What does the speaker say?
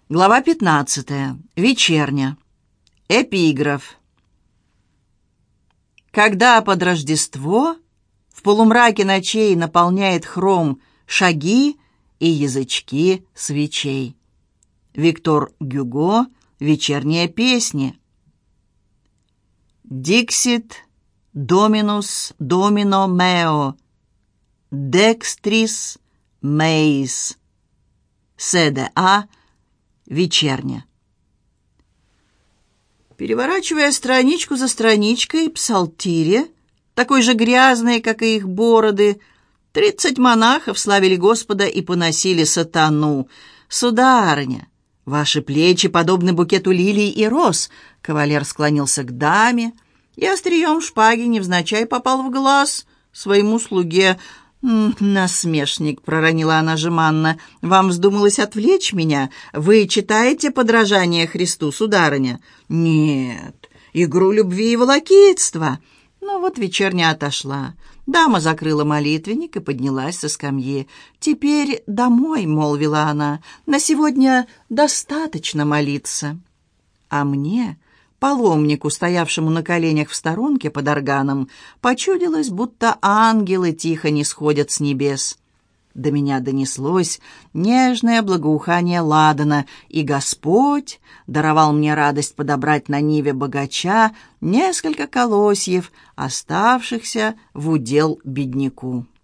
Глава 15. Вечерня. Эпиграф. Когда под Рождество в полумраке ночей наполняет хром шаги и язычки свечей. Виктор Гюго. Вечерние песни. Dixit Dominus Domino meo, Dextris meis. СДА. Вечерня. Переворачивая страничку за страничкой, псалтире, такой же грязные, как и их бороды, 30 монахов славили Господа и поносили сатану. «Сударыня, ваши плечи подобны букету лилий и роз», — кавалер склонился к даме и острием шпаги невзначай попал в глаз своему слуге. «Насмешник», — проронила она жеманно, — «вам вздумалось отвлечь меня? Вы читаете подражание Христу, сударыня?» «Нет, игру любви и волокитства». Ну вот вечерня отошла. Дама закрыла молитвенник и поднялась со скамьи. «Теперь домой», — молвила она, — «на сегодня достаточно молиться». А мне, паломнику, стоявшему на коленях в сторонке под органом, почудилось, будто ангелы тихо нисходят с небес. До меня донеслось нежное благоухание ладана, и Господь даровал мне радость подобрать на ниве богача несколько колосьев, оставшихся в удел бедняку.